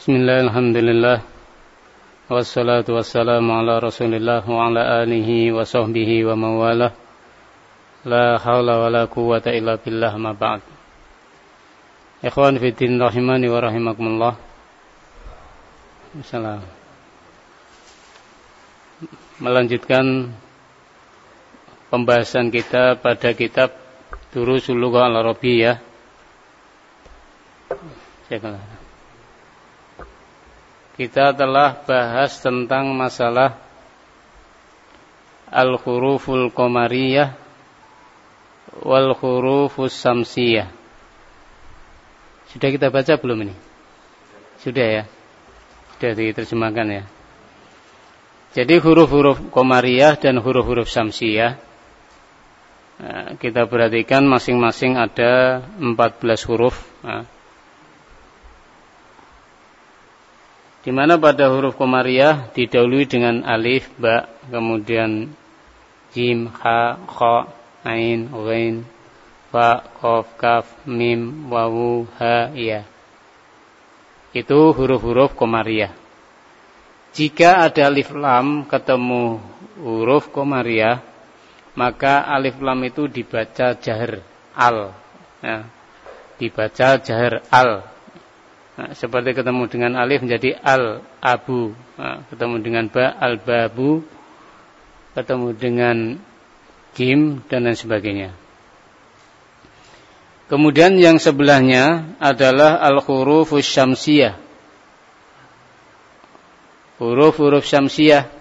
Bismillah, alhamdulillah, wassalatu wassalamu ala rasulillah wa ala alihi wa sahbihi wa mawalah. La hawla wa la quwwata illa billah, ma ba'd. Ikhwan fiddin rahimani wa rahimakumullah. Salam. Melanjutkan pembahasan kita pada kitab Durusul Lughah Al-Arabiyyah. Kita telah bahas tentang masalah al-huruful qamariyah wal hurufus samsiyah. Sudah kita baca belum ini? Sudah ya? Sudah diterjemahkan ya? Jadi huruf-huruf qamariyah dan huruf-huruf samsiyah, kita perhatikan masing-masing ada 14 huruf. Di mana pada huruf qamariyah didahului dengan alif, ba, kemudian jim, ha, kha, ain, ghain, fa, qaf, kaf, mim, wawu, ha, ya. Itu huruf-huruf qamariyah. Jika ada alif lam ketemu huruf qamariyah, maka alif lam itu dibaca jahr al. Ya. Dibaca jahr al. Seperti ketemu dengan alif menjadi al-abu, ketemu dengan ba, al-babu, ketemu dengan jim, dan lain sebagainya. Kemudian yang sebelahnya adalah al-hurufus syamsiyah. Huruf-huruf syamsiyah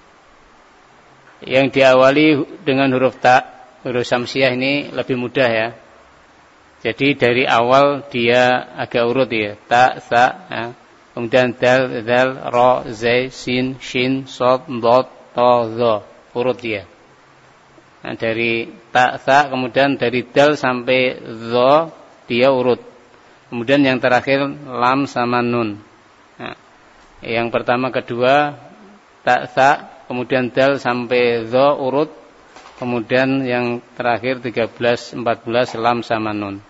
yang diawali dengan huruf ta. Huruf syamsiyah ini lebih mudah ya. Jadi dari awal dia agak urut ya. Ta, sa, ya. Kemudian dal, dal, ro, zai, sin, shin, sod, dot, to, zo. Urut dia. Nah, dari ta, sa, kemudian dari dal sampai zo dia urut. Kemudian yang terakhir lam sama nun. Nah, yang pertama, kedua ta, sa, kemudian dal sampai zo urut. Kemudian yang terakhir 13, 14 lam sama nun.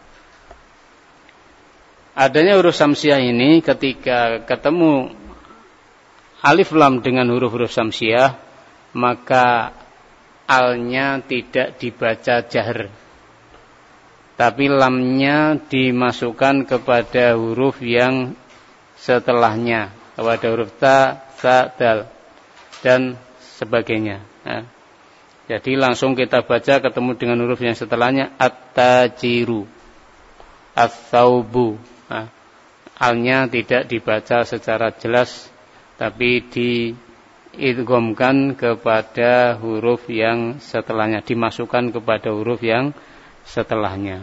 Adanya huruf samsiyah ini ketika ketemu alif lam dengan huruf-huruf samsiyah, maka alnya tidak dibaca jahr, tapi lamnya dimasukkan kepada huruf yang setelahnya, kepada huruf ta, sa, dal, dan sebagainya. Nah, jadi langsung kita baca ketemu dengan huruf yang setelahnya, at-tajiru, at-thawbu. Nah, alnya tidak dibaca secara jelas, tapi diidghamkan kepada huruf yang setelahnya, dimasukkan kepada huruf yang setelahnya.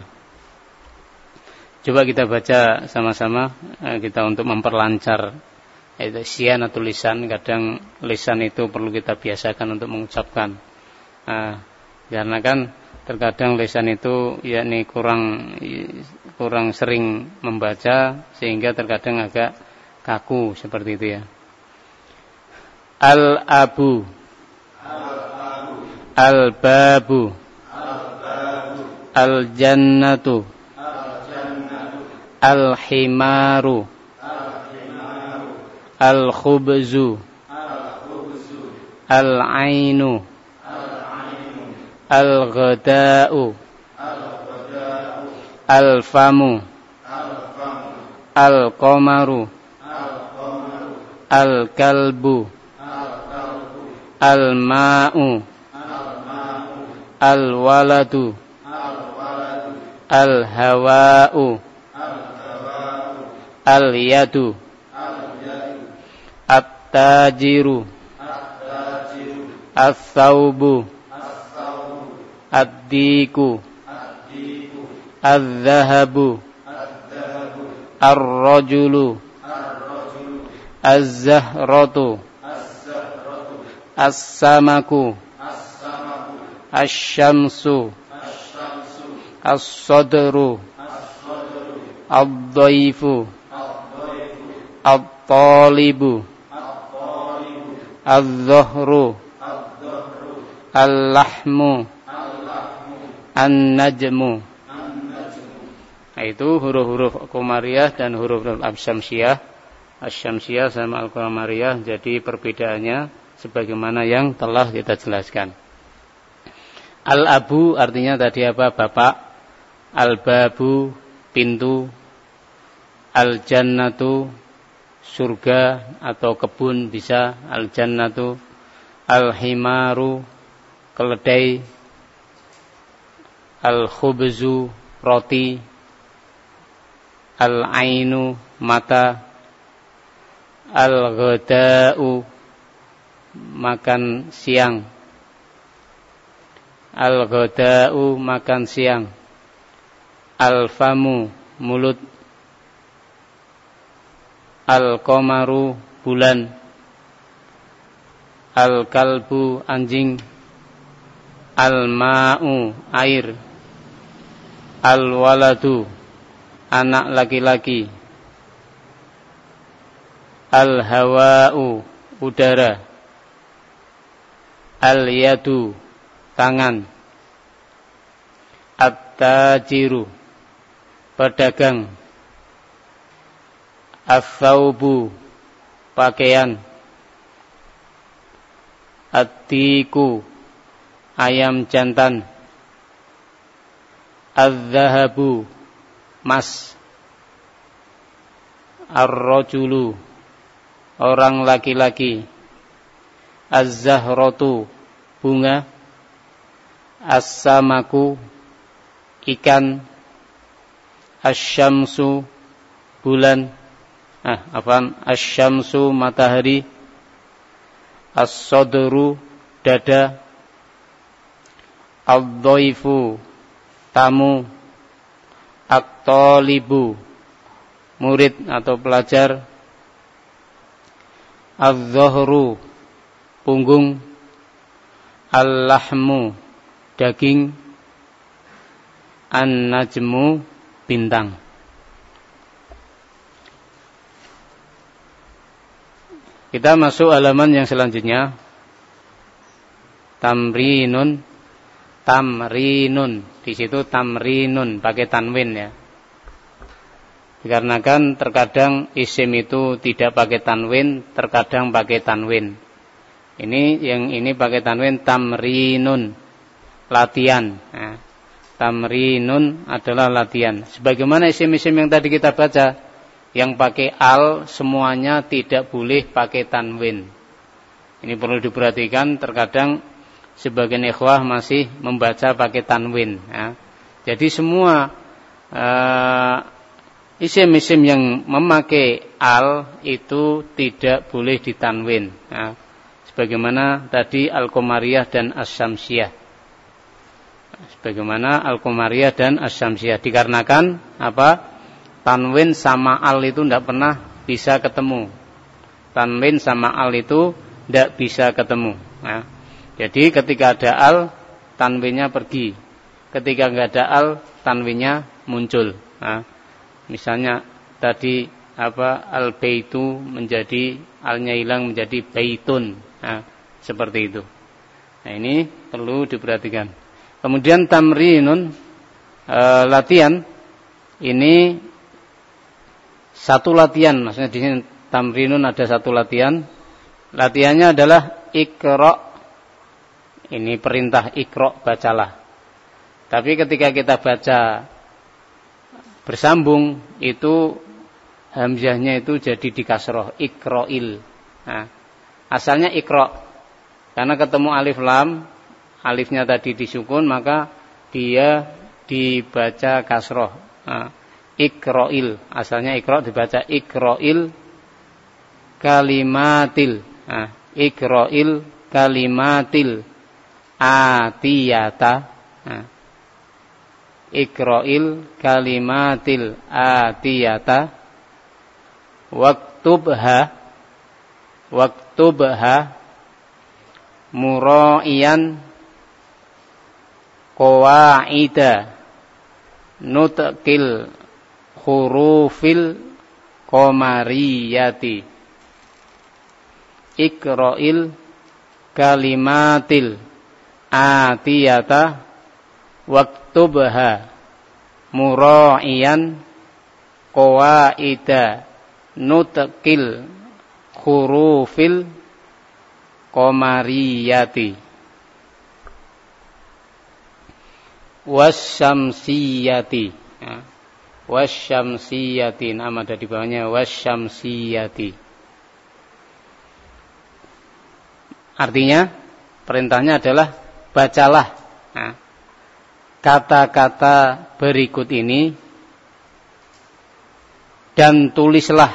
Coba kita baca sama-sama, kita untuk memperlancar itu sianatul lisan. Kadang lisan itu perlu kita biasakan untuk mengucapkan. Karena kan terkadang lisan itu yakni kurang sering membaca sehingga terkadang agak kaku seperti itu ya. Al-abu, al-babu, al-jannatu, al-himaru, al-khubzu, al-ainu, al-ghada'u, al-famu, al-qamaru, al-kalbu, al-ma'u, al-waladu, al-hawa'u, al-yadu, at-tajiru, al-thawbu, ad-diku, al-dhahabu, ar-rajulu, az-zahratu, as-samaku, asy-syamsu, as-sadru, ad-dhaifu, at-talibu, az-zuhru, al-lahmu, an-najmu. Nah, itu huruf-huruf qamariyah dan huruf-huruf syamsiyah. Asy-Syamsiyah sama Al-Qamariyah, jadi perbedaannya sebagaimana yang telah kita jelaskan. Al-abu artinya tadi apa? Bapak. Al-babu pintu. Al-jannatu surga atau kebun bisa. Al-jannatu. Al-himaru keledai. Al-khubzu roti. Al-ainu mata. Al-ghada'u makan siang. Al-ghada'u makan siang. Al-famu mulut. Al-qamaru bulan. Al-kalbu anjing. Al-ma'u air. Al-waladu anak laki-laki. Al-hawa'u udara. Al-yadu tangan. At-tajiru pedagang. Ats-tsaubu pakaian. At-tiku ayam jantan. Az-zahabu emas. Ar-rajulu orang laki-laki. Az-zahratu bunga. As-samaku ikan. Asy-syamsu bulan. Asy-syamsu matahari. As-sadru dada. Ad-dhaifu tamu. At-talibu murid atau pelajar. Az-zahru punggung. Al-lahmu daging. An-najmu bintang. Kita masuk halaman yang selanjutnya. Tamrinun. Di situ tamrinun pakai tanwin ya. Dikarenakan terkadang isim itu tidak pakai tanwin, terkadang pakai tanwin. Ini pakai tanwin, tamrinun latihan. Nah, tamrinun adalah latihan. Sebagaimana isim-isim yang tadi kita baca, yang pakai al semuanya tidak boleh pakai tanwin. Ini perlu diperhatikan, terkadang sebagian ikhwah masih membaca pakai tanwin ya. Jadi semua isim-isim yang memakai al itu tidak boleh ditanwin ya. Sebagaimana tadi Al-Qamariyah dan Asy-Syamsiyah. Dikarenakan apa? Tanwin sama al itu tidak pernah bisa ketemu. Ya. Jadi ketika ada al, tanwinnya pergi. Ketika enggak ada al, tanwinnya muncul. Nah, misalnya tadi al-baitu menjadi alnya hilang menjadi baitun. Nah, seperti itu. Nah, ini perlu diperhatikan. Kemudian tamrinun latihan ini satu latihan. Maksudnya di sini tamrinun ada satu latihan. Latihannya adalah iqra. Ini perintah iqra, bacalah. Tapi ketika kita baca bersambung itu hamzahnya itu jadi di kasroh, iqra'il. Nah, asalnya iqra. Karena ketemu alif lam, alifnya tadi disukun maka dia dibaca kasroh. Nah, iqra'il. Asalnya iqra dibaca iqra'il kalimatil. Nah, iqra'il kalimatil atiyata. Nah, iqra'il kalimatil atiyata waktubha mura'iyan qawaida nutqil hurufil qamariyati. Iqra'il kalimatil atiyata waktubha mura'iyan qawaida nutqil hurufil qamariyati wasyamsiyati. Ya. Wasyamsiyati, nama ada di bawahnya wasyamsiyati. Artinya perintahnya adalah bacalah kata-kata berikut ini dan tulislah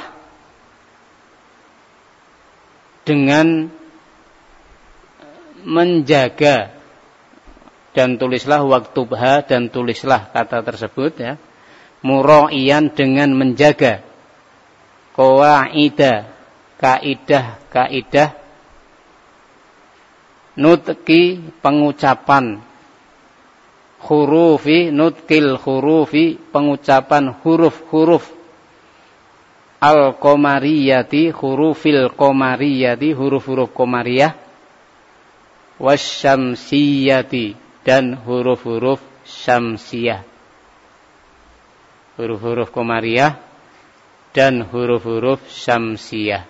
dengan menjaga, dan tulislah waktubha, dan tulislah kata tersebut ya, mura'iyan dengan menjaga, qawaida, kaidah nutqi pengucapan, hurufi nutqil hurufi pengucapan huruf-huruf, al-qamariyati hurufil qamariyati huruf-huruf qamariyah, wasyamsiyati dan huruf-huruf syamsiyah, huruf-huruf qamariyah dan huruf-huruf syamsiyah.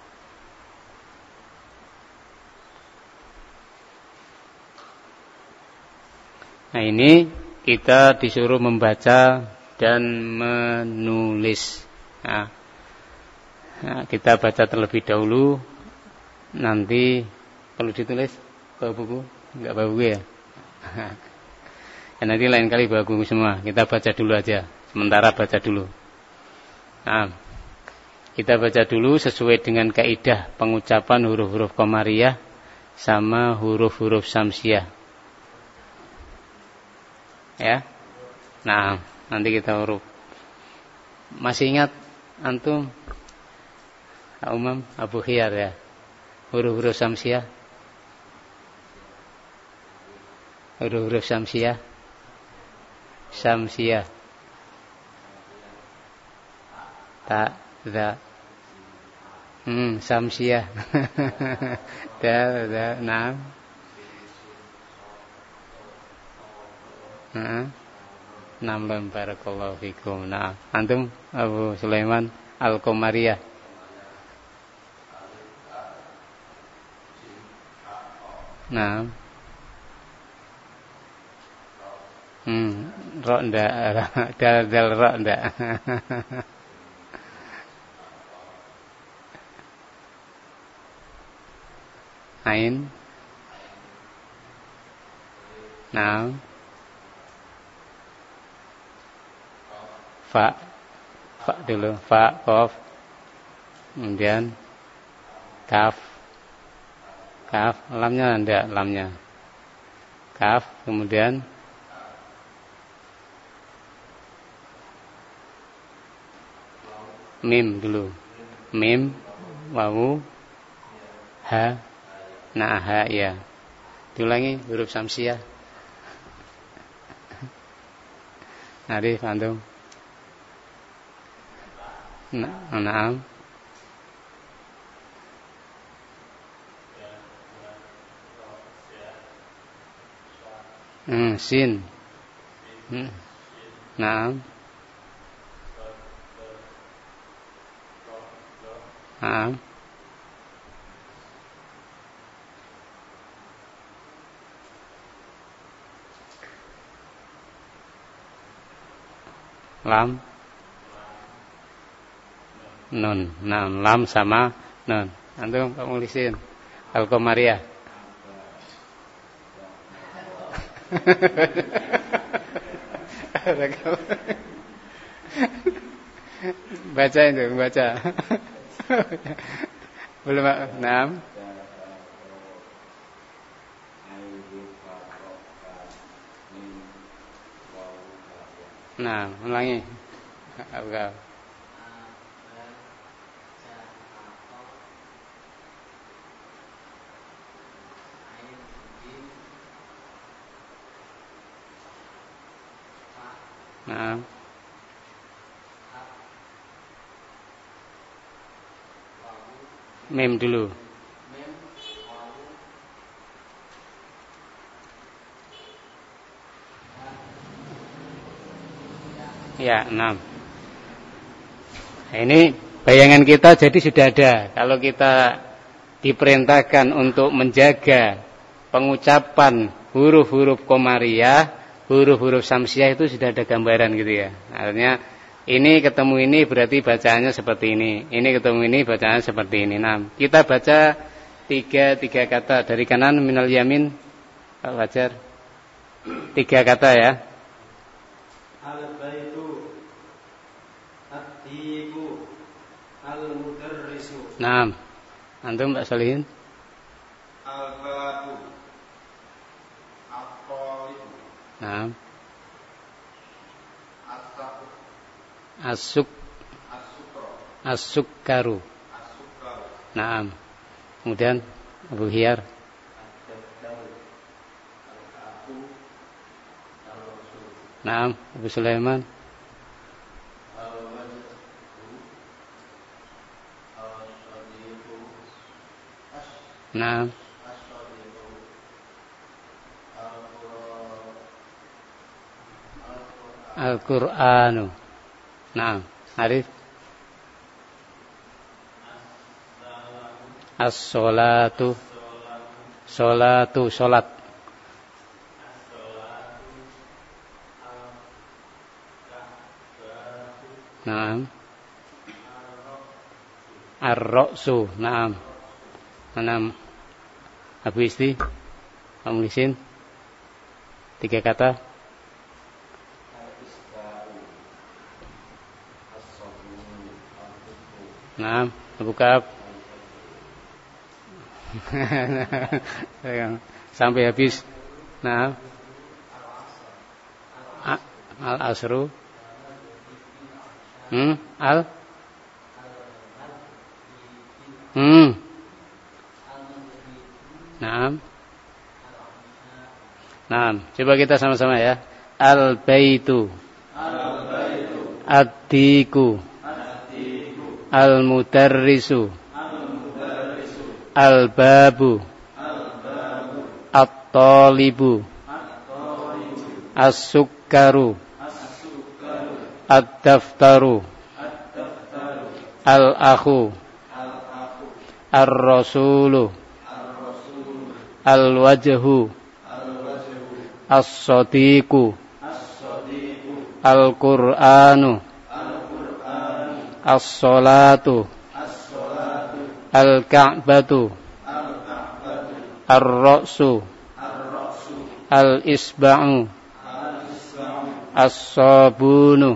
Nah, ini kita disuruh membaca dan menulis. Nah, kita baca terlebih dahulu, nanti perlu ditulis bawa buku, enggak bawa buku ya. Ya nanti lain kali bawa buku semua. Kita baca dulu aja, sementara baca dulu. Nah, kita baca dulu sesuai dengan kaidah pengucapan huruf-huruf qamariyah sama huruf-huruf syamsiyah. Ya. Nah, nanti kita huruf. Masih ingat antum Umam Abu Khiyar ya? Huruf-huruf syamsiyah. Huruf-huruf syamsiyah. Syamsiyah. Ta, za. Syamsiyah. Da, nah. 6 barakallahu fikum. Nah, antum Abu Sulaiman Al-Qamariyah. Nah. Ro ndak, dal ro ndak. Ain. Nah. Fa dulu, fa, qaf, kemudian kaf, lamnya enggak, lamnya, kaf, kemudian mim dulu, mim, wawu, ha, nah ha ya, diulangi huruf syamsiyah, Arif antum. Naam. Sin. Naam. Naam. Lam. Nun. Nah, lam sama nun. Antum Pak Mulisin Al-Qamariyah. Baca itu, baca. Belum, enam. Nah, ulangi. Enggak. Nah. Mem dulu. Ya, 6. Nah, ini Bayangan kita jadi sudah ada. Kalau kita diperintahkan untuk menjaga pengucapan huruf-huruf Qamariyah, huruf-huruf Syamsiyah itu sudah ada gambaran gitu ya. Artinya ini ketemu ini berarti bacaannya seperti ini. Ini ketemu ini bacaannya seperti ini. Nah, kita baca tiga kata dari kanan minal yamin. Pak Fajar. 3 kata ya. Al-baitu, at-tibu, al-mudarrisu. Naam. Antum Mbak Solihin. Al-babu, at-talibu. Naam. At-tabu. As-sukkaru. Naam. Kemudian Abu Hiyar. Naam, Abu Sulaiman. Naam. Al-Qur'anu. Naam, Arif. As-salatu. Salat. Naam. Ar-ra'su. Naam. Abu Isti. Kamu lisin. 3 kata. Naam. Abu Ka'ab. Sampai habis. Naam. Al-asru. Naam. Coba kita sama-sama ya. Al-baitu. Ad-diku. Al-mudarrisu. Al-babu. At-talibu. As-sukkaru. Ad-daftaru. Al-akhu. Ar-rasulu. Al-wajhu. As-sadiqu. Al-Qur'anu. As-salatu. Al-ka'batu. Ar-ra'su. Al-isba'u. As-sabunu.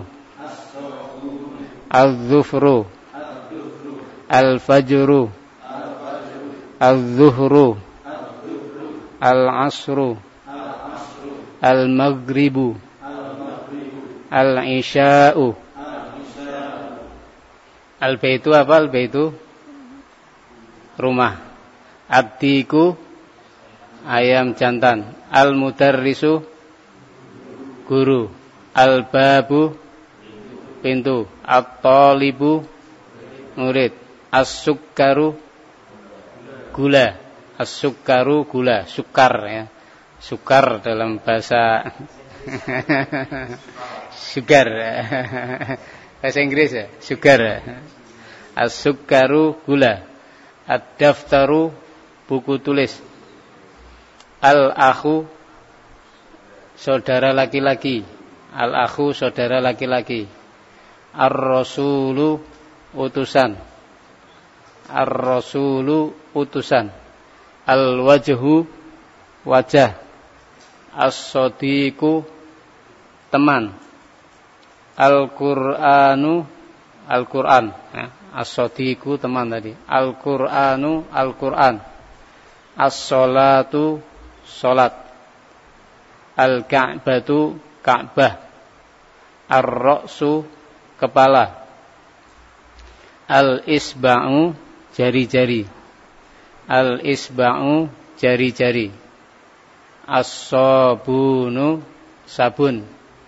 Al-dhufru. Al-fajru. Al-zuhru. Al-asru. Al-maghribu. Al-isya'u. Al-baitu apa? Al-baitu rumah. Ad-diku ayam jantan. Al-mudarrisu guru. Al-babu pintu. At-talibu murid. As-sukkaru gula. As-sukkaru gula, sukar ya. Sukar dalam bahasa sugar. Bahasa Inggris ya, sugar. As-sukkaru gula. Ad-daftaru buku tulis. Al-akhu saudara laki-laki. Al-akhu saudara laki-laki. Ar-rasulu utusan. Ar-rasulu utusan. Al-wajhu wajah. As-sadiqu teman. Al-Qur'anu Al-Qur'an ya. As-sadiqu teman tadi. Al-Qur'anu Al-Qur'an. As-salatu salat. Al-ka'batu Ka'bah. Ar-ra'su kepala. Al-isba'u jari-jari. Al-isba'u jari-jari. As-sabunu sabun.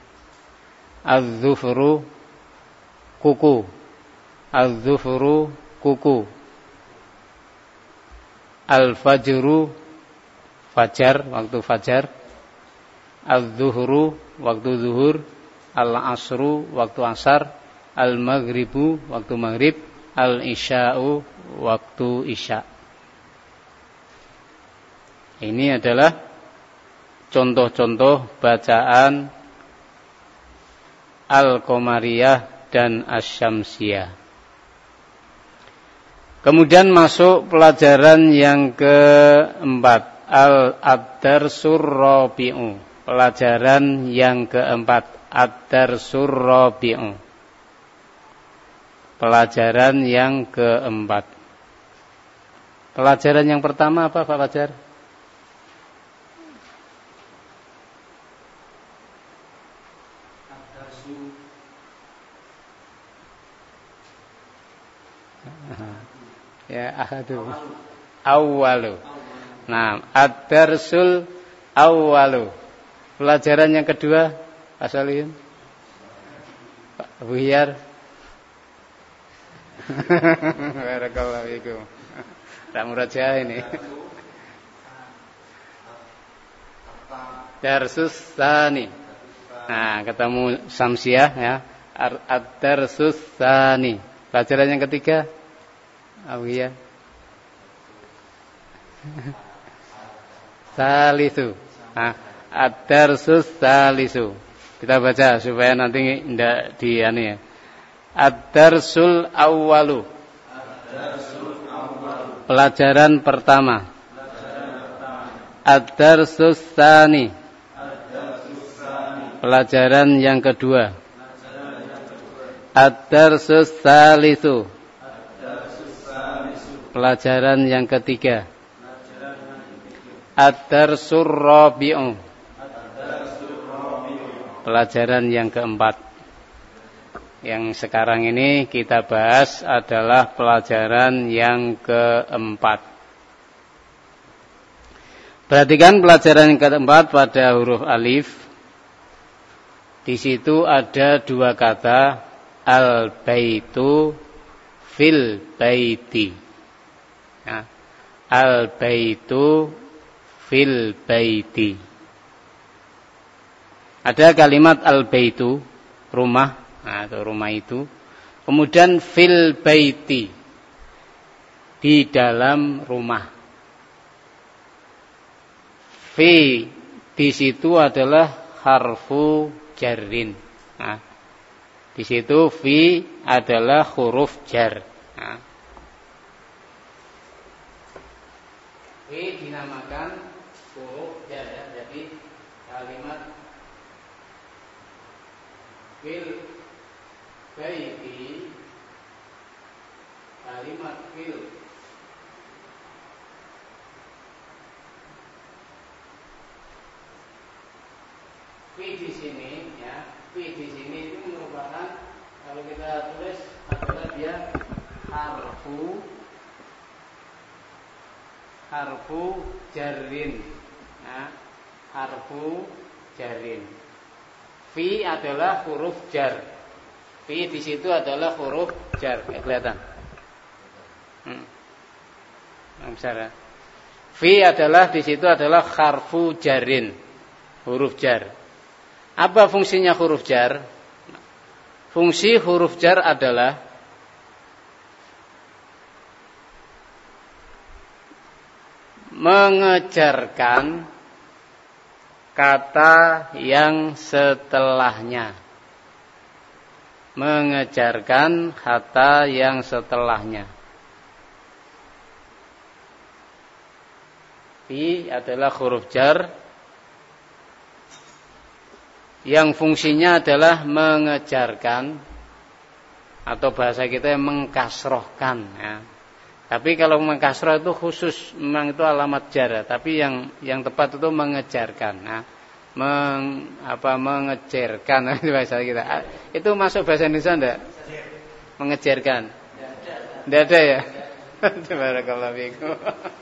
Az-zufru kuku. Az-zufru kuku. Al-fajru fajar, waktu fajar. Az-zuhru waktu zuhur. Al-asru waktu asar. Al-maghribu waktu maghrib. al-isya'u, waktu isya. Ini adalah contoh-contoh bacaan al-qamariyah dan asy-syamsiyah. Kemudian masuk pelajaran yang keempat, ad-darsur rabi'u. Pelajaran yang keempat, ad-darsur rabi'u. Pelajaran yang keempat. Pelajaran yang pertama apa Pak Fajar? Ya, ahadu. Awwalu. Nah, ad-darsul awwalu. Pelajaran yang kedua, Pak Solihin. Pak Buhyar. Barakallahu fiikum. Tak murajaah ini. Darsus tsani. Nah, ketemu Samsiah ya. Ad-darsus tsani. Pelajaran yang ketiga. Iya. Salisu. Nah, ad-darsus salisu. Kita baca supaya nanti tidak diani ya. Ad-darsul awwalu. Pelajaran pertama. Ad-darsus tsani. Pelajaran yang kedua. Ad-darsus salisu. Pelajaran yang ketiga. Ad-darsur rabi'u. Pelajaran yang keempat. Yang sekarang ini kita bahas adalah pelajaran yang keempat. Perhatikan pelajaran yang keempat pada huruf alif. Di situ ada dua kata, al-baitu fil baiti. Ya. Al-baitu fil baiti. Ada kalimat al-baitu, rumah, nah, atau rumah itu. Kemudian fil baiti, di dalam rumah. Fi di situ adalah harfu jarrin. Nah, di situ fi adalah huruf jar. Nah, fi dinamakan huruf jar, jadi kalimat fil baiti, kalimat fil fi di sini ya, fi di sini itu merupakan, kalau kita tulis adalah dia harfu jarrin. Nah, harfu jarrin. Fi adalah huruf jar. Fi di situ adalah huruf jar. Kelihatan? Besar ya. Fi adalah di situ adalah harfu jarrin, huruf jar. Apa fungsinya huruf jar? Fungsi huruf jar adalah mengejarkan kata yang setelahnya. Mengejarkan kata yang setelahnya. Fi adalah huruf jar yang fungsinya adalah mengejarkan, atau bahasa kita mengkasrohkan ya. Tapi kalau mengkasroh itu khusus, memang itu alamat jar, tapi yang tepat itu mengejarkan. Nah, mengejarkan itu bahasa kita. Itu masuk bahasa Indonesia enggak? Mengejarkan. Enggak ada ya? Barakallahu fiikum.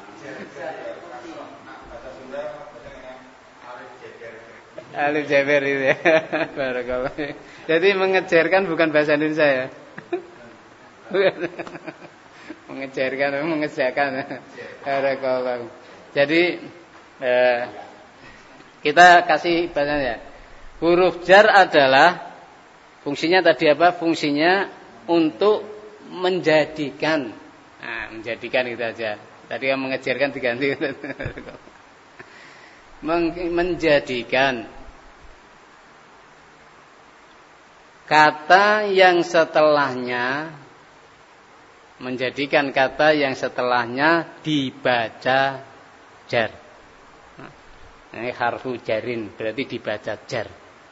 Alif jaber itu ya. Barakallahu. Jadi mengejarkan bukan bahasa Indonesia ya. Mengejarkan, mengejarkan. Barakallahu. Jadi kita kasih bahasanya. Huruf jar adalah fungsinya tadi apa? Fungsinya untuk menjadikan. Nah, menjadikan itu aja. Tadi yang mengejarkan diganti. Menjadikan kata yang setelahnya, menjadikan kata yang setelahnya dibaca jar. Nah, ini harfu jarin, berarti dibaca jar.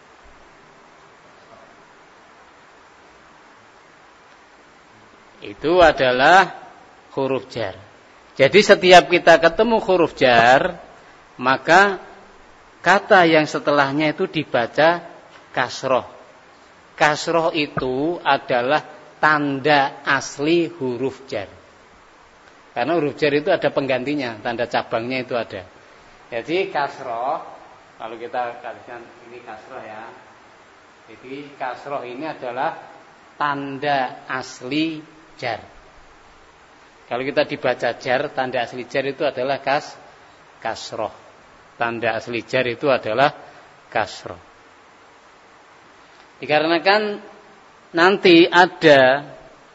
Itu adalah huruf jar. Jadi setiap kita ketemu huruf jar, maka kata yang setelahnya itu dibaca kasroh. Kasroh itu adalah tanda asli huruf jar. Karena huruf jar itu ada penggantinya, tanda cabangnya itu ada. Jadi kasroh, kalau kita katakan ini kasroh ya. Jadi kasroh ini adalah tanda asli jar. Kalau kita dibaca jar, tanda asli jar itu adalah kasroh. Tanda asli jar itu adalah kasroh. Dikarenakan nanti ada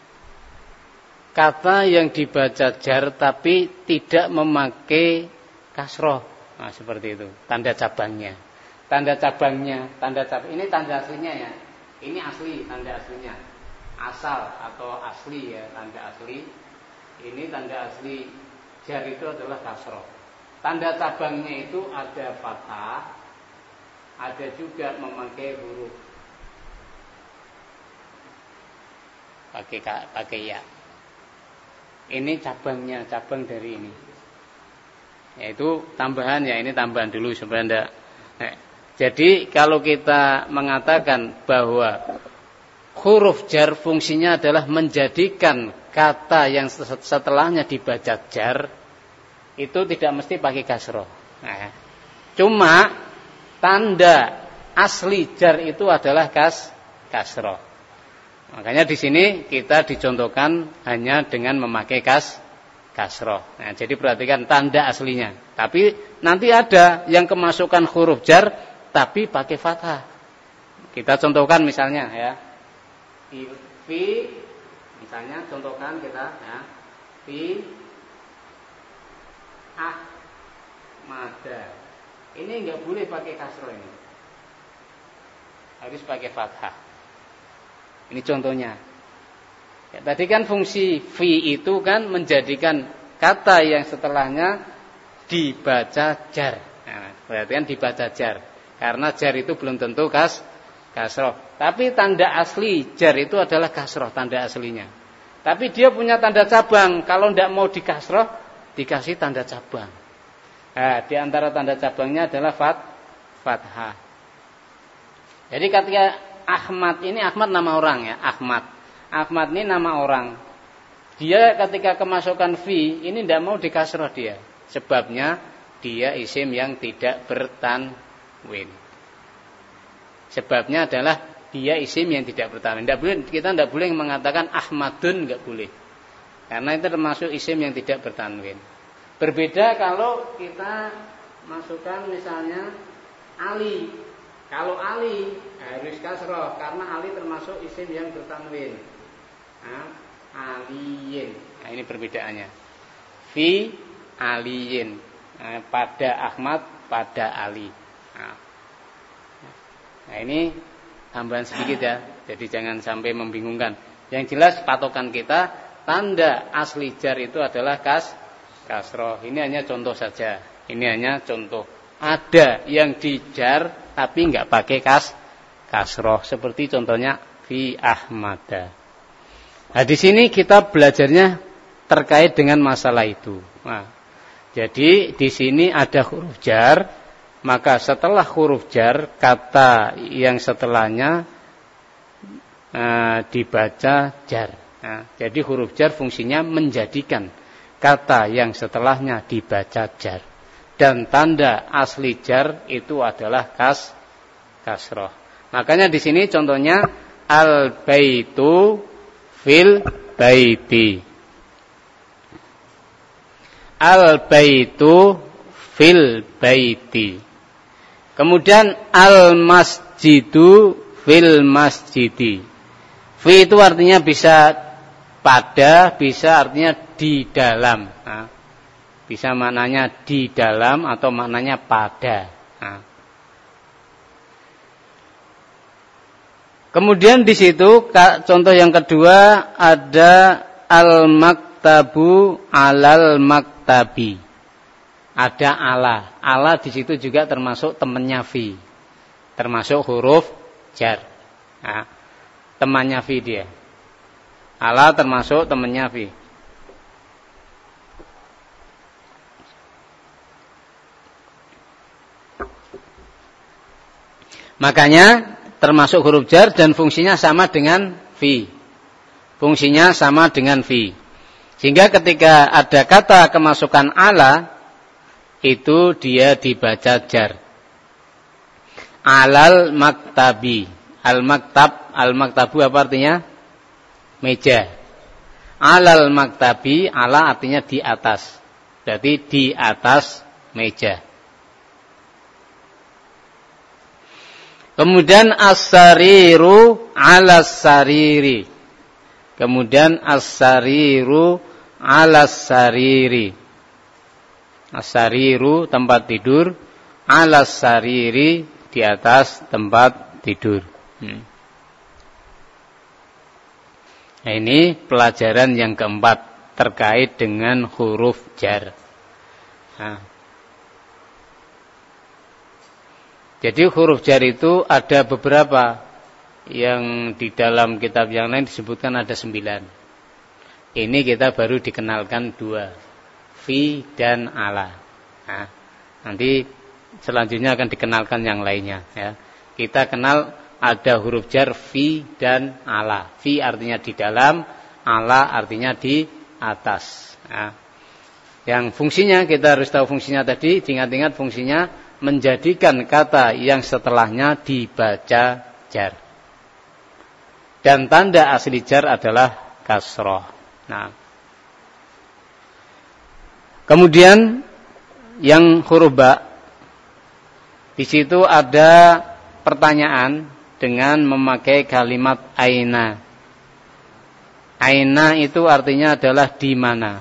kata yang dibaca jar tapi tidak memakai kasroh. Nah, seperti itu, tanda cabangnya. Tanda cabangnya, ini tanda aslinya ya. Ini asli, tanda aslinya. Asal atau asli ya, tanda asli. Ini tanda asli jar itu adalah kasroh. Tanda cabangnya itu ada fathah, ada juga memakai huruf pakai ya. Ini cabangnya, cabang dari ini. Yaitu tambahan ya, ini tambahan dulu supaya enggak. Jadi kalau kita mengatakan bahwa huruf jar fungsinya adalah menjadikan kata yang setelahnya dibaca jar, itu tidak mesti pakai kasroh. Nah, cuma tanda asli jar itu adalah kasroh. Makanya di sini kita dicontohkan hanya dengan memakai kasroh. Nah, jadi perhatikan tanda aslinya. Tapi nanti ada yang kemasukan huruf jar tapi pakai fathah. Kita contohkan misalnya ya. Fi misalnya contohkan kita ya. Fi ahmada. Ini enggak boleh pakai kasroh ini. Harus pakai fathah. Ini contohnya. Ya, tadi kan fungsi fi itu kan menjadikan kata yang setelahnya dibaca jar. Nah, berarti kan dibaca jar. Karena jar itu belum tentu kasroh. Tapi tanda asli jar itu adalah kasroh, tanda aslinya. Tapi dia punya tanda cabang. Kalau tidak mau dikasroh, dikasih tanda cabang. Nah, di antara tanda cabangnya adalah fathah. Jadi ketika Ahmad, ini Ahmad nama orang ya, Ahmad ini nama orang. Dia ketika kemasukan fi, ini tidak mau dikasroh dia. Sebabnya dia isim yang tidak bertanwin. Sebabnya adalah dia isim yang tidak bertanwin. Kita tidak boleh mengatakan Ahmadun, tidak boleh. Karena itu termasuk isim yang tidak bertanwin. Berbeda kalau kita masukkan misalnya Ali. Kalau Ali harus kasroh karena Ali termasuk isim yang bertanwin. Aliyin. Nah, ini perbedaannya. Fi aliyin. Pada Ahmad, pada Ali. Nah, ini tambahan sedikit ya. Jadi jangan sampai membingungkan. Yang jelas patokan kita tanda asli jar itu adalah kasroh. Ini hanya contoh saja. Ini hanya contoh. Ada yang dijar tapi enggak pakai kasroh. Seperti contohnya fi ahmada. Nah, di sini kita belajarnya terkait dengan masalah itu. Nah, jadi di sini ada huruf jar, maka setelah huruf jar kata yang setelahnya dibaca jar. Nah, jadi huruf jar fungsinya menjadikan kata yang setelahnya dibaca jar. Dan tanda asli jar itu adalah kasroh. Makanya di sini contohnya al-baitu fil baiti. Al-baitu fil baiti. Kemudian al-masjidu fil masjidi. Fi itu artinya bisa pada bisa artinya di dalam. Nah, bisa maknanya di dalam atau maknanya pada. Nah. Kemudian di situ contoh yang kedua ada al-maktabu alal maktabi. Ada ala. Ala di situ juga termasuk temannya fi. Termasuk huruf jar. Nah, temannya fi dia. Ala termasuk temannya fi. Makanya termasuk huruf jar dan fungsinya sama dengan fi. Fungsinya sama dengan fi. Sehingga ketika ada kata kemasukan ala, itu dia dibaca jar. Alal maktabi. Al-maktabu apa artinya? Meja. Alal maktabi, ala artinya di atas. Berarti di atas meja. Kemudian as-sariru alas sariri. Kemudian as-sariru alas sariri. As-sariru tempat tidur, alas sariri di atas tempat tidur. Nah, ini pelajaran yang keempat terkait dengan huruf jar. Nah. Jadi huruf jar itu ada beberapa, yang di dalam kitab yang lain disebutkan ada 9. Ini kita baru dikenalkan 2. Fi dan ala. Nah, nanti selanjutnya akan dikenalkan yang lainnya. Ya. Kita kenal ada huruf jar fi dan ala. Fi artinya di dalam, ala artinya di atas. Nah, yang fungsinya kita harus tahu fungsinya tadi. Ingat-ingat fungsinya menjadikan kata yang setelahnya dibaca jar. Dan tanda asli jar adalah kasroh. Nah. Kemudian yang huruf ba, di situ ada pertanyaan dengan memakai kalimat aina. Aina itu artinya adalah di mana.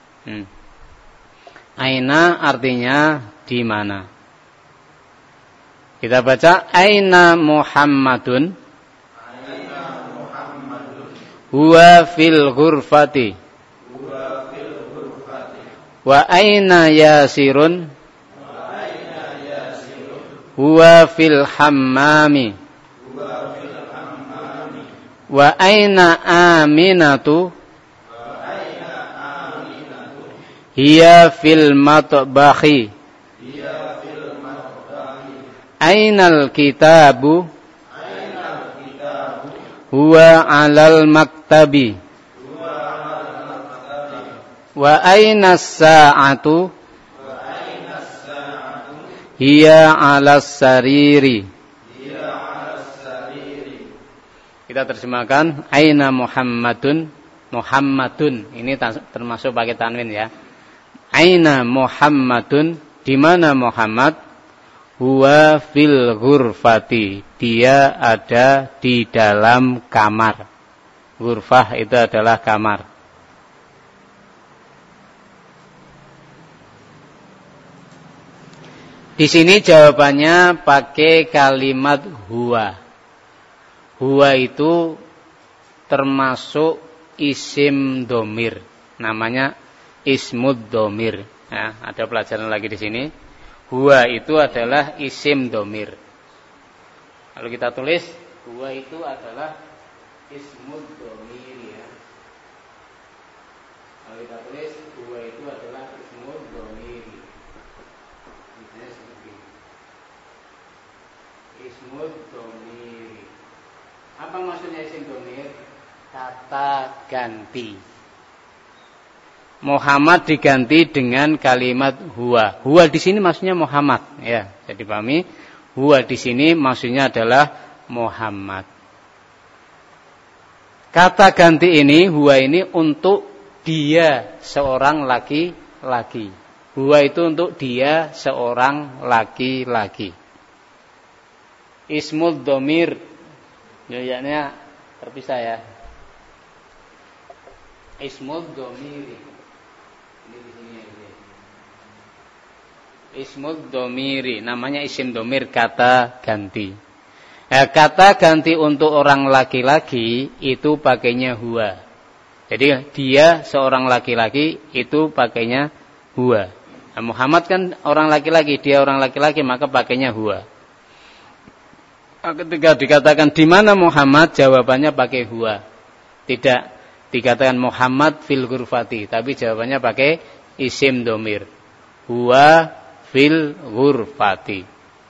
Aina artinya di mana. Kita baca aina Muhammadun. Aina Muhammadun. Huwa fil ghurfati. Wa aina yasirun. Huwa fil hammami. Wa aina aminatu. Hiya fil matbakhi. Ainal kitabu. Huwa alal maktabi. Wa aina sa'atu. Hiya 'alas sariri. Kita terjemahkan aina Muhammadun. Muhammadun ini termasuk pakai tanwin ya. Aina Muhammadun, di mana Muhammad? Huwa fil ghurfati, dia ada di dalam kamar. Ghurfah itu adalah kamar. Di sini jawabannya pakai kalimat huwa. Huwa itu termasuk isim domir, namanya ismud domir. Nah, ada pelajaran lagi di sini. Huwa itu adalah isim domir. Kalau kita tulis, huwa itu adalah ismud domir ya. Kalau kita tulis, huwa itu adalah ismud domir. Misalnya seperti ini. Ismud domir. Apa maksudnya isim domir? Kata ganti. Muhammad diganti dengan kalimat huwa. Huwa di sini maksudnya Muhammad, ya. Jadi pahami, huwa di sini maksudnya adalah Muhammad. Kata ganti ini, huwa ini untuk dia seorang laki-laki. Huwa itu untuk dia seorang laki-laki. Ismul domir, yoyaknya terpisah ya. Ismud domiri. Ini di sini ya. Ismud domiri, namanya isim domir, kata ganti. Kata ganti untuk orang laki-laki itu pakainya huwa. Jadi dia seorang laki-laki itu pakainya huwa. Muhammad kan orang laki-laki, dia orang laki-laki maka pakainya huwa. Ketika dikatakan di mana Muhammad, jawabannya pakai huwa. Tidak dikatakan Muhammad fil ghurfati, tapi jawabannya pakai isim domir. Huwa fil ghurfati.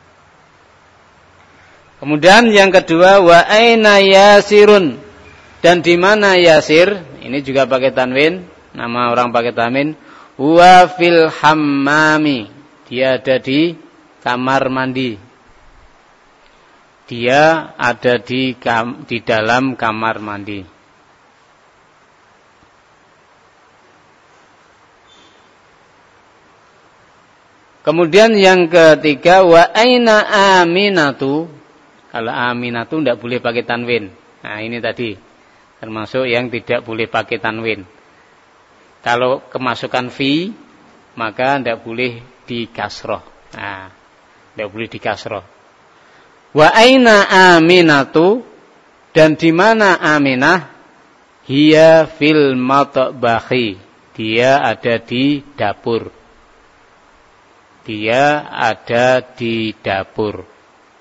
Kemudian yang kedua, wa aina Yasirun, dan di mana Yasir? Ini juga pakai tanwin, nama orang pakai tanwin. Wa fil hammami, dia ada di kamar mandi. Dia ada di dalam kamar mandi. Kemudian yang ketiga, wa aina Aminatu. Kalau Aminatu tidak boleh pakai tanwin. Nah ini tadi termasuk yang tidak boleh pakai tanwin. Kalau kemasukan fi maka tidak boleh di kasroh. Nah, tidak boleh di kasroh. Wa aina Aminatu, dan di mana Aminah? Hiya fil matbahi, dia ada di dapur. Dia ada di dapur.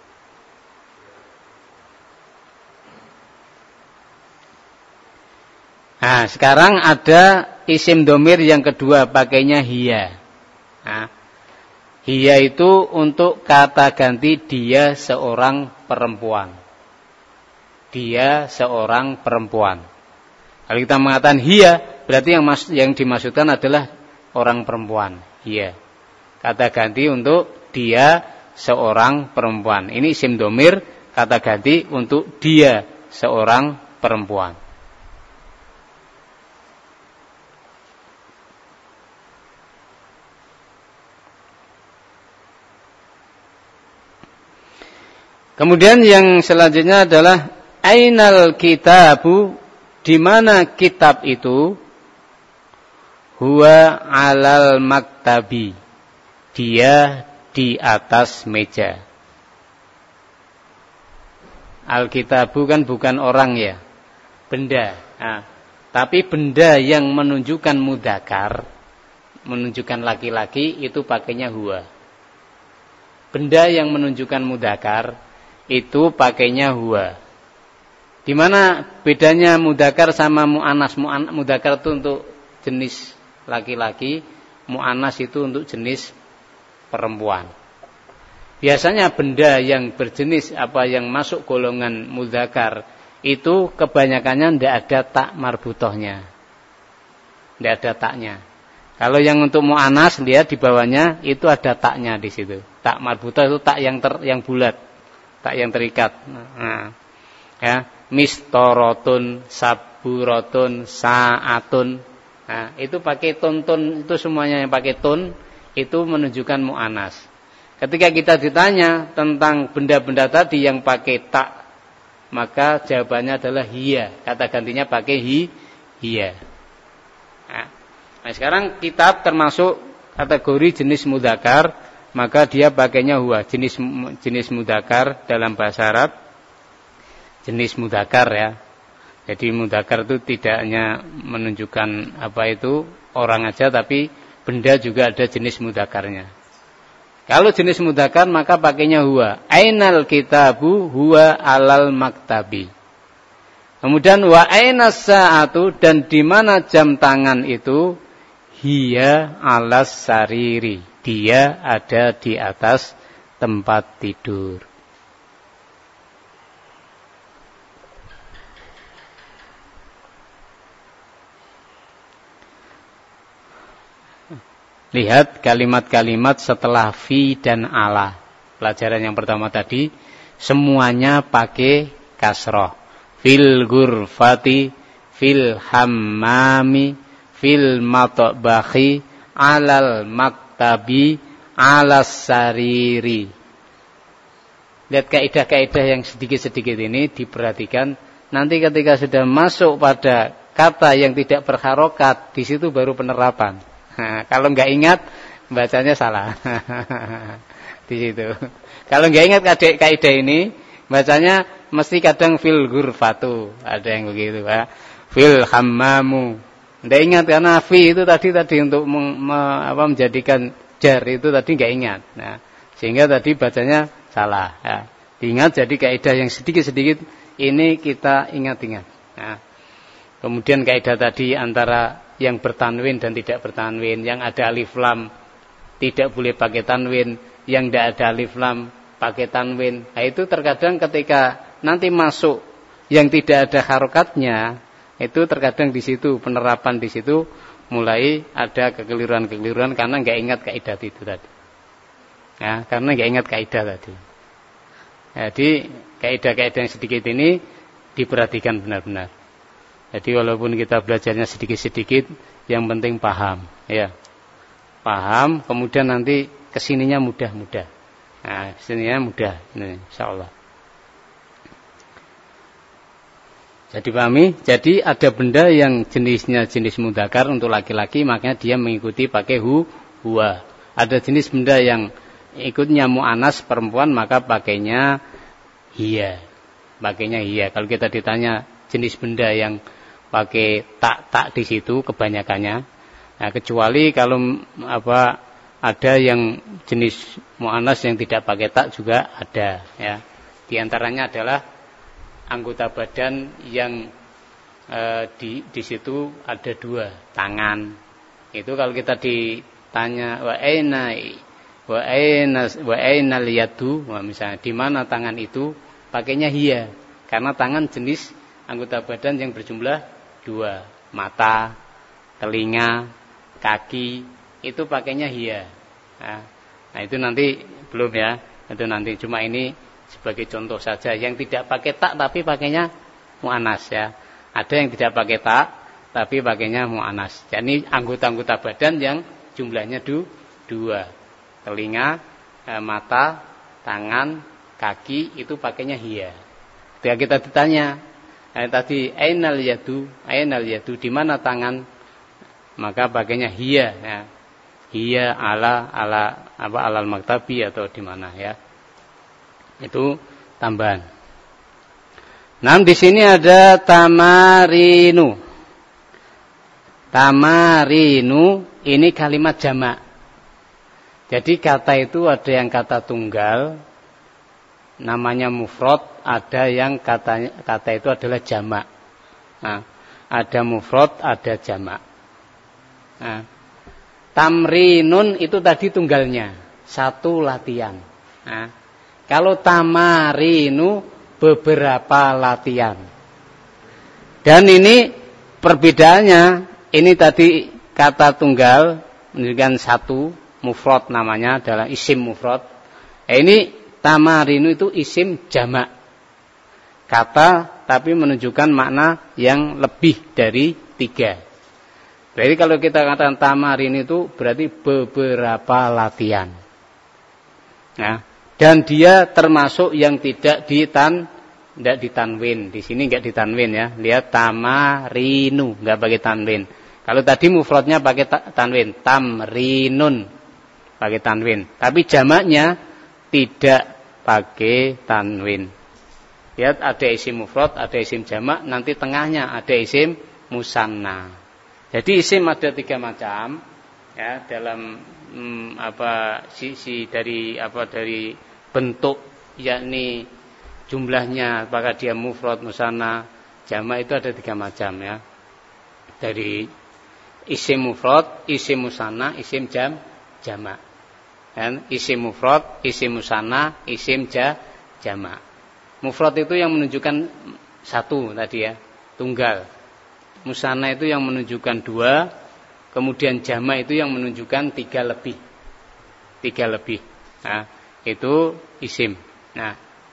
Nah, sekarang ada isim domir yang kedua, pakainya hiya. Nah, hiya itu untuk kata ganti dia seorang perempuan. Dia seorang perempuan. Kalau kita mengatakan hiya, berarti yang dimaksudkan adalah orang perempuan. Hiya. Kata ganti untuk dia seorang perempuan. Ini isim domir, kata ganti untuk dia seorang perempuan. Kemudian yang selanjutnya adalah ainal kitabu, di mana kitab itu? Huwa alal maktabi, dia di atas meja. Alkitabu kan bukan orang ya, benda. Nah, tapi benda yang menunjukkan mudzakkar, menunjukkan laki-laki, itu pakainya huwa. Benda yang menunjukkan mudzakkar itu pakainya huwa. Di mana bedanya mudzakkar sama muannas? Mudzakkar itu untuk jenis laki-laki, muannas itu untuk jenis perempuan. Biasanya benda yang berjenis yang masuk golongan mudzakkar itu kebanyakannya tidak ada tak marbutohnya. Tidak ada taknya. Kalau yang untuk muannas, lihat di bawahnya itu ada taknya di situ. Tak marbutoh itu tak yang bulat. Tak yang terikat. Nah, ya, mistorotun, saburotun, saatun. Nah, itu pakai ton, itu semuanya yang pakai ton itu menunjukkan muannas. Ketika kita ditanya tentang benda-benda tadi yang pakai tak, maka jawabannya adalah hiya. Kata gantinya pakai hiya. Nah, sekarang kitab termasuk kategori jenis mudzakkar, maka dia pakainya huwa, jenis mudzakkar dalam bahasa Arab, jenis mudzakkar ya. Jadi mudzakkar itu tidak hanya menunjukkan orang aja, tapi benda juga ada jenis mudzakarnya. Kalau jenis mudzakkar maka pakainya huwa. Ainal kitabu huwa alal maktabi. Kemudian wa ainas sa'atu, dan di mana jam tangan itu? Hiya alas sariri, dia ada di atas tempat tidur. Lihat kalimat-kalimat setelah fi dan ala. Pelajaran yang pertama tadi semuanya pakai kasroh. Fil ghurfati, fil hammami, fil matbahi, alal maktabi, alas sariri. Lihat kaidah-kaidah yang sedikit-sedikit ini diperhatikan. Nanti ketika sudah masuk pada kata yang tidak berharokat, di situ baru penerapan. Nah, kalau nggak ingat, bacanya salah. Di situ. Kalau nggak ingat kaidah ini, bacanya mesti kadang fil ghurfatu, ada yang begitu, Pak. Fil hammamu. Nggak ingat karena fi itu tadi untuk menjadikan jar itu tadi nggak ingat. Nah, sehingga tadi bacanya salah. Ya. Diingat jadi kaidah yang sedikit-sedikit ini kita ingat-ingat. Nah, kemudian kaidah tadi antara yang bertanwin dan tidak bertanwin, yang ada alif lam tidak boleh pakai tanwin, yang tidak ada alif lam pakai tanwin. Nah, itu terkadang ketika nanti masuk yang tidak ada harokatnya, itu terkadang di situ penerapan di situ mulai ada kekeliruan-kekeliruan karena nggak ingat kaidah itu tadi. Ya, karena nggak ingat kaidah tadi. Jadi kaidah-kaidah yang sedikit ini diperhatikan benar-benar. Jadi walaupun kita belajarnya sedikit-sedikit, yang penting paham, ya. Paham, kemudian nanti kesininya mudah-mudah. Nah, kesininya mudah, ini, insyaallah. Jadi pahami, jadi ada benda yang jenisnya jenis mudzakkar untuk laki-laki, makanya dia mengikuti pakai huwa. Ada jenis benda yang ikutnya mu'anas perempuan, maka pakainya hiya. Pakainya hiya. Kalau kita ditanya jenis benda yang pakai tak di situ kebanyakannya. Nah, kecuali kalau ada yang jenis mu'anas yang tidak pakai tak juga ada, ya. Di antaranya adalah anggota badan yang di situ ada dua, tangan. Itu kalau kita ditanya wa ainal yadu, misalnya di mana tangan itu, pakainya hiya. Karena tangan jenis anggota badan yang berjumlah dua, mata, telinga, kaki, itu pakainya hiya. Nah, itu nanti belum ya, itu nanti cuma ini sebagai contoh saja. Yang tidak pakai tak tapi pakainya mu'anas, ya. Ada yang tidak pakai tak tapi pakainya mu'anas. Jadi anggota-anggota badan yang jumlahnya dua, telinga, mata, tangan, kaki, itu pakainya hiya. Ketika kita ditanya tadi ainal yadu, di mana tangan, maka pakainya hiya, ya. Hiya alal maktabi atau di mana, ya. Itu tambahan. Nah, di sini ada tamarinu. Tamarinu ini kalimat jamak. Jadi kata itu ada yang kata tunggal, namanya mufrad, ada yang kata itu adalah jamak. Nah, ada mufrad, ada jamak. Nah, tamrinun itu tadi tunggalnya, satu latihan. Nah, kalau tamarinu beberapa latihan. Dan ini perbedaannya, ini tadi kata tunggal menunjukkan satu, mufrad namanya adalah isim mufrad. Ini tamarinu itu isim jamak. Kata tapi menunjukkan makna yang lebih dari 3. Jadi kalau kita katakan tamarin itu berarti beberapa latihan. Nah, dan dia termasuk yang tidak ditanwin. Di sini enggak ditanwin, ya. Lihat tamarinu, enggak pakai tanwin. Kalau tadi mufradnya pakai tanwin, tamrinun pakai tanwin. Tapi jamaknya tidak pakai tanwin. Lihat ada isim mufrad, ada isim jamak, nanti tengahnya ada isim musanna. Jadi isim ada 3 macam, ya, dalam sisi dari bentuk, yakni jumlahnya apakah dia mufrad, musanna, jamak, itu ada 3 macam, ya. Dari isim mufrad, isim musanna, isim jamak. Dan isim mufrad, isim musanna, isim jamak. Mufrad itu yang menunjukkan satu tadi, ya, tunggal. Musanna itu yang menunjukkan 2, kemudian jamak itu yang menunjukkan 3 lebih. 3 lebih. Nah, itu isim. Nah,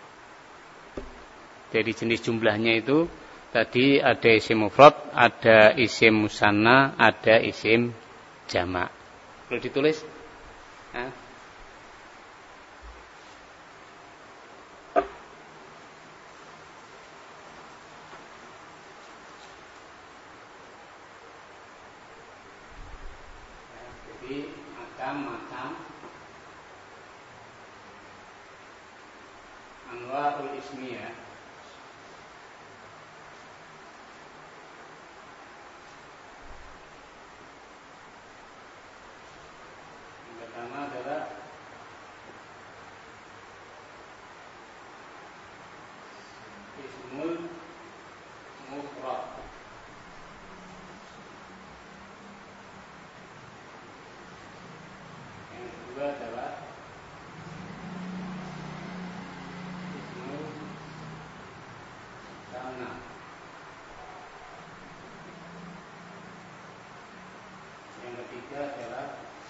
dari jenis jumlahnya itu tadi ada isim mufrad, ada isim musanna, ada isim jamak. Perlu ditulis? Nah. Jadi macam-macam anwa'ul ismi ya. Yang pertama adalah ismul mufrad. Yang kedua adalah ismul musanna. Yang ketiga adalah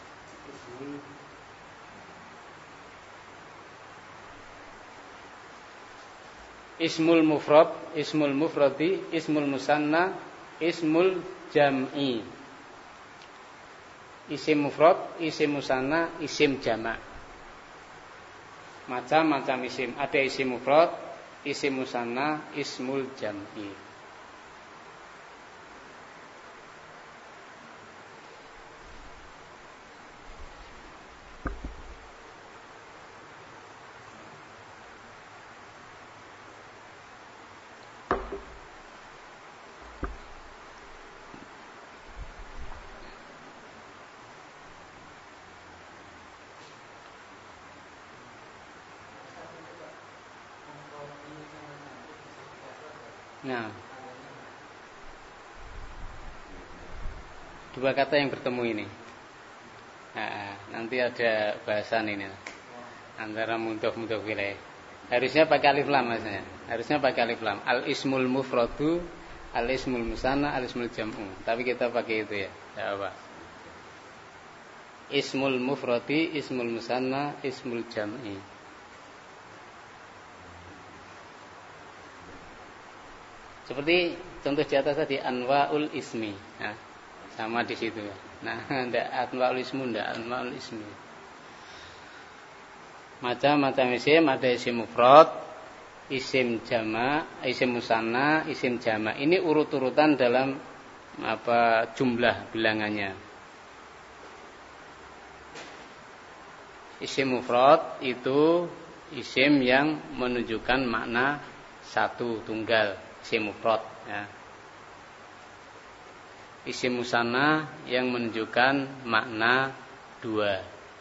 ismul mufrad, ismul mufradi, ismul musanna, ismul jam'i. Isim mufrad, isim musanna, isim jama'. Macam-macam isim. Ada isim mufrad, isim musanna, ismul jam'i. Nah, dua kata yang bertemu ini. Nah, nanti ada bahasan ini antara mudhof ilaih. Harusnya pakai alif lam maksudnya. Harusnya pakai alif lam. Al ismul mufradu, al ismul musanna, al ismul jam'u. Tapi kita pakai itu ya. Enggak apa. Ismul mufradi, ismul musanna, ismul jam'i. Seperti contoh di atas tadi anwa'ul ismi. Nah, sama di situ ya. Nah, enggak anwa'ul ismu, enggak anwa'ul ismi. Macam-macam isim, ada isim mufrad, isim jama', isim musanna, isim jama'. Ini urut-urutan dalam jumlah bilangannya. Isim mufrad itu isim yang menunjukkan makna satu, tunggal. Isim mufrad ya. Isim musanna yang menunjukkan makna dua.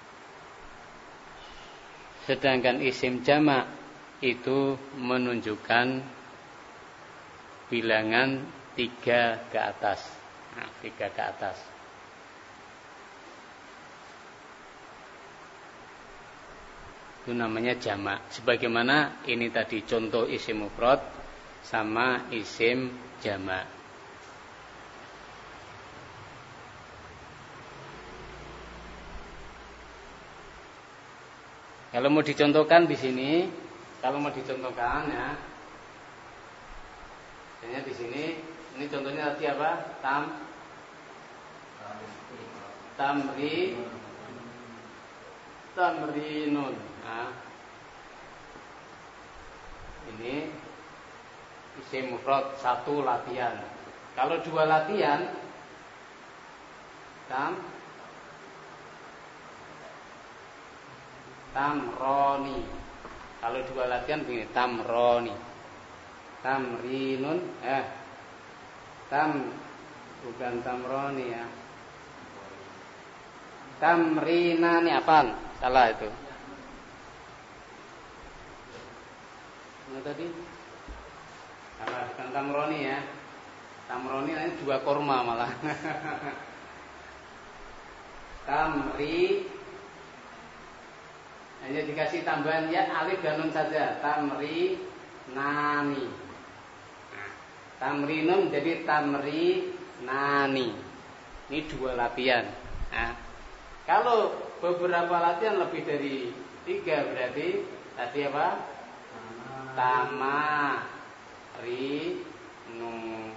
Sedangkan isim jama' itu menunjukkan bilangan 3 ke atas. Nah, 3 ke atas. Itu namanya jama'. Sebagaimana ini tadi contoh isim mufrad sama isim jama'. Kalau mau dicontohkan di sini, kalau mau dicontohkan ya, misalnya di sini, ini contohnya tadi apa? Tamrinun. Nah, ini isim mufrad, 1 latihan. Kalau 2 latihan, tamroni. Kalau 2 latihan begini, tamroni. Tamrinun, bukan tamroni ya. Tamrinani apaan? Salah itu. Mana tadi? Salah, bukan tamroni ya. Tamroni ini 2 korma malah. Tamri, hanya dikasih tambahan ya alif dan nun saja. Tamri nani. Tamrinun jadi tamri nani. Ini 2 latihan. Nah, kalau beberapa latihan lebih dari 3 berarti tadi apa? Tamarinu.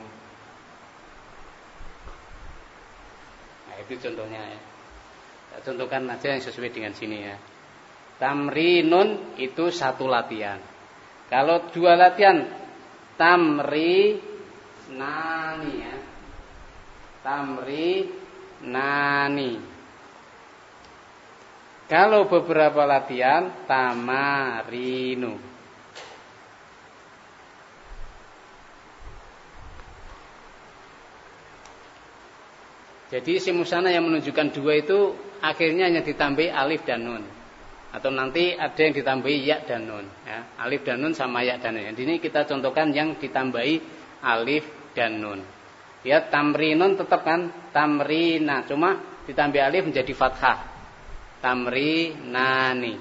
Nah, itu contohnya ya. Kita contohkan aja yang sesuai dengan sini ya. Tamrinun itu 1 latihan. Kalau 2 latihan, tamri nani ya. Tamri nani. Kalau beberapa latihan tamarinu. Jadi isim musanna yang menunjukkan dua itu akhirnya hanya ditambahi alif dan nun. Atau nanti ada yang ditambahi ya dan nun. Ya, alif dan nun sama ya dan nun. Jadi ini kita contohkan yang ditambahi alif dan nun. Ya, tamrinun tetap kan tamrina, cuma ditambah alif menjadi fathah. Tamrinani.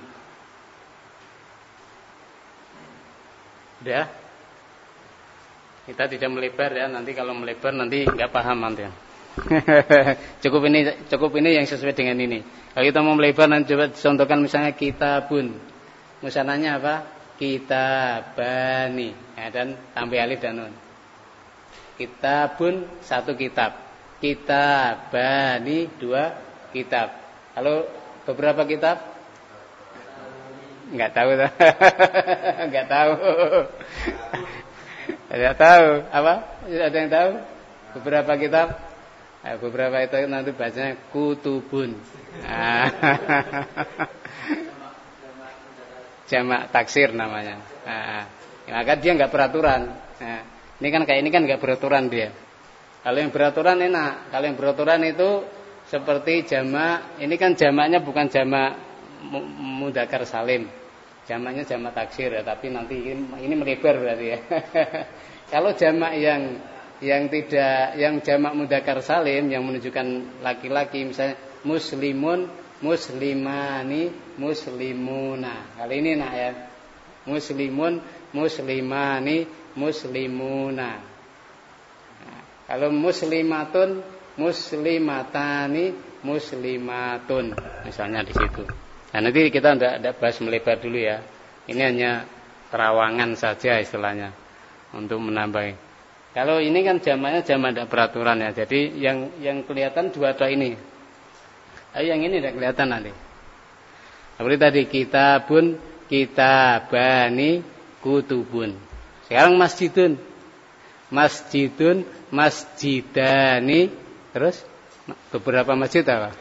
Udah? Kita tidak melebar ya, nanti kalau melebar nanti nggak paham nanti. cukup ini yang sesuai dengan ini. Kalau kita mau melebar nanti coba contohkan misalnya kitabun. Musananya apa? Kitabani. Ya, dan tambah alif dan nun. Kitabun satu kitab. Kitabani dua kitab. Kalau beberapa kitab? Enggak tahu. Enggak tahu. Tidak tahu. Apa? Ada yang tahu? Beberapa kitab? Beberapa itu nanti bacanya kutubun. Jamak taksir namanya. Maka dia nggak beraturan. Ini kan kayak ini kan nggak beraturan dia. Kalau yang beraturan enak. Kalau yang beraturan itu seperti jamak. Ini kan jamaknya bukan jamak mudzakkar salim. Jamaknya jamak taksir ya. Tapi nanti ini melebar berarti ya. Kalau jamak yang tidak, yang jamak mudzakkar salim yang menunjukkan laki-laki, misalnya muslimun, muslimani, muslimuna. Kali ini nak ya, muslimun, muslimani, muslimuna. Nah, kalau muslimatun, muslimatani, muslimatun, misalnya di situ. Nah, nanti kita tidak bahas melebar dulu ya. Ini hanya terawangan saja istilahnya untuk menambah. Kalau ini kan jamaknya jamak tidak beraturan ya. Jadi yang kelihatan dua atau ini. Ayo yang ini tidak kelihatan nanti. Seperti tadi kitabun, kitabani, kutubun. Sekarang masjidun. Masjidun, masjidani. Terus beberapa masjid apa?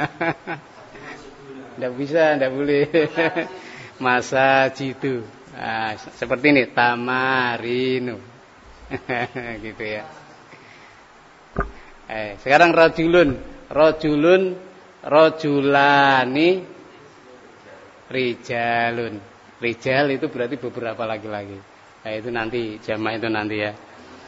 Tidak bisa, tidak boleh. Masajidu. Nah, seperti ini tamarinu. Gitu ya. Sekarang rajulun, rajulun, rajulani, rijalun. Rijal itu berarti beberapa laki-laki. Nah, itu nanti jamak itu nanti ya.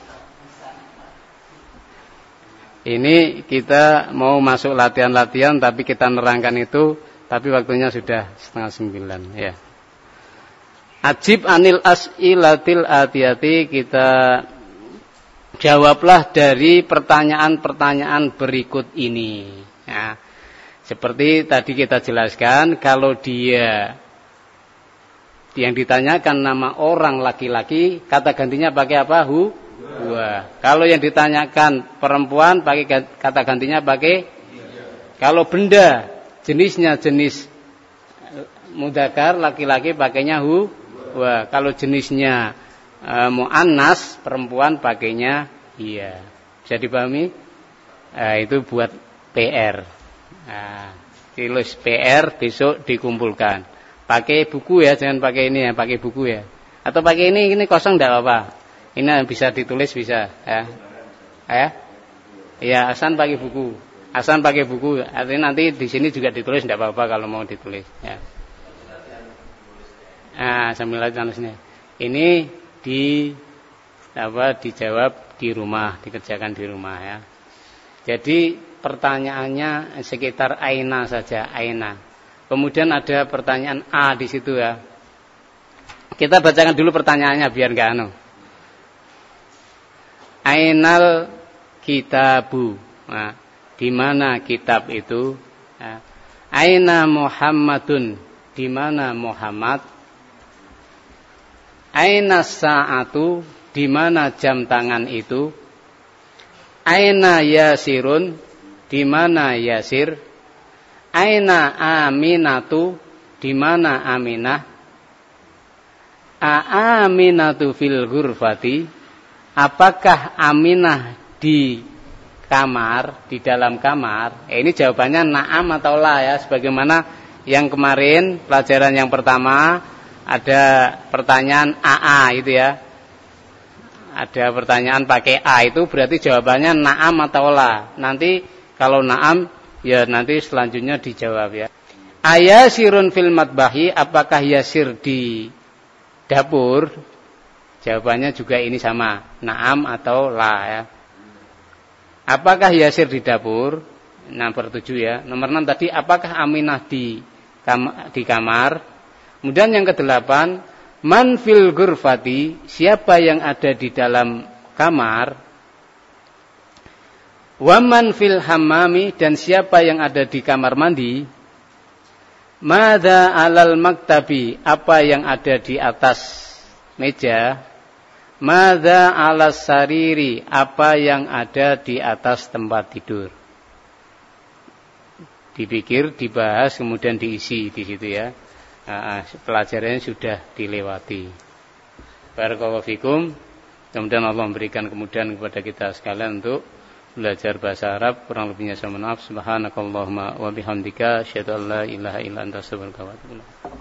Ini kita mau masuk latihan-latihan tapi kita nerangkan itu, tapi waktunya sudah 8:30 ya. Ajib anil as'ilatil atiyati, kita jawablah dari pertanyaan-pertanyaan berikut ini. Ya. Seperti tadi kita jelaskan, kalau dia yang ditanyakan nama orang laki-laki, kata gantinya pakai apa? Huwa. Kalau yang ditanyakan perempuan, pakai kata gantinya pakai. Kalau benda, jenisnya jenis mudzakkar laki-laki pakainya huwa. Wah, kalau jenisnya muannas perempuan pakainya iya. Bisa dipahami? Itu buat PR. Tulis PR besok dikumpulkan. Pakai buku ya, jangan pakai ini ya, pakai buku ya. Atau pakai ini kosong tidak apa-apa. Ini bisa ditulis bisa ya. Ya, Hasan pakai buku. Hasan pakai buku. Artinya nanti di sini juga ditulis tidak apa-apa kalau mau ditulis ya. Sambil latihan sini. Ini dijawab di rumah, dikerjakan di rumah ya. Jadi pertanyaannya sekitar aina saja, aina. Kemudian ada pertanyaan A di situ ya. Kita bacakan dulu pertanyaannya biar enggak anu. Ainal kitabu. Nah, di mana kitab itu? Nah, aina Muhammadun? Di mana Muhammad? Aina sa'atu, di mana jam tangan itu? Aina Yasirun, di mana Yasir? Aina Aminatu, di mana Aminah? Aminatu fil ghurfati, apakah Aminah di kamar, di dalam kamar? Ini jawabannya na'am atau la ya, sebagaimana Yang kemarin pelajaran yang pertama ada pertanyaan AA itu ya. Ada pertanyaan pakai A itu berarti jawabannya na'am atau la. Nanti kalau na'am ya nanti selanjutnya dijawab ya. Ayasirun fil matbahi, apakah yasir di dapur? Jawabannya juga ini sama, na'am atau la ya. Apakah yasir di dapur? Nomor 7 ya. Nomor 6 tadi, apakah Aminah di kamar? Kemudian yang ke-8, man fil ghurfati, siapa yang ada di dalam kamar? Wa man fil hammami, dan siapa yang ada di kamar mandi? Madza alal maktabi, apa yang ada di atas meja? Madza alas sariri, apa yang ada di atas tempat tidur? Dipikir, dibahas, kemudian diisi di situ ya. Pelajarannya sudah dilewati. Barakallahu fikum. Kemudian Allah memberikan kemudahan kepada kita sekalian untuk belajar bahasa Arab. Kurang lebihnya saya mohon maaf. Subhanakallahumma wa bihamdika asyhadu an la ilaha illa anta astaghfiruka wa atubu ilaik.